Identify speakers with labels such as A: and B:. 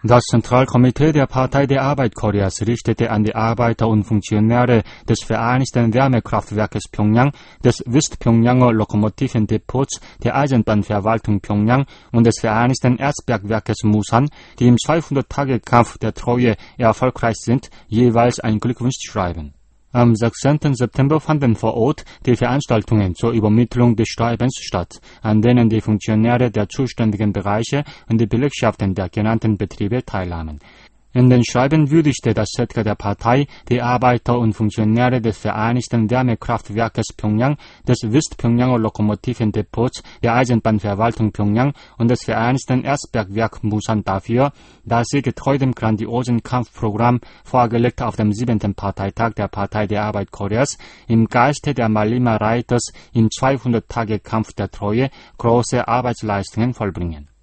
A: Das Zentralkomitee der Partei der Arbeit Koreas richtete an die Arbeiter und Funktionäre des Vereinigten Wärmekraftwerkes Pjöngjang, des Westpjöngjanger Lokomotivendepots, der Eisenbahnverwaltung Pjöngjang und des Vereinigten Erzbergwerkes Musan, die im 200-Tage-Kampf der Treue erfolgreich sind, jeweils ein Glückwunschschreiben. Am 16. September fanden vor Ort die Veranstaltungen zur Übermittlung des Schreibens statt, an denen die Funktionäre der zuständigen Bereiche und die Belegschaften der genannten Betriebe teilnahmen. In den Schreiben würdigte das ZK der Partei die Arbeiter und Funktionäre des Vereinigten Wärmekraftwerkes Pjöngjang, des Westpjöngjanger Lokomotivendepots, der Eisenbahnverwaltung Pjöngjang und des Vereinigten Erzbergwerk Musan dafür, dass sie getreu dem grandiosen Kampfprogramm, vorgelegt auf dem 7. Parteitag der Partei der Arbeit Koreas, im Geiste der Malima Reiters im 200-Tage-Kampf der Treue große Arbeitsleistungen vollbringen.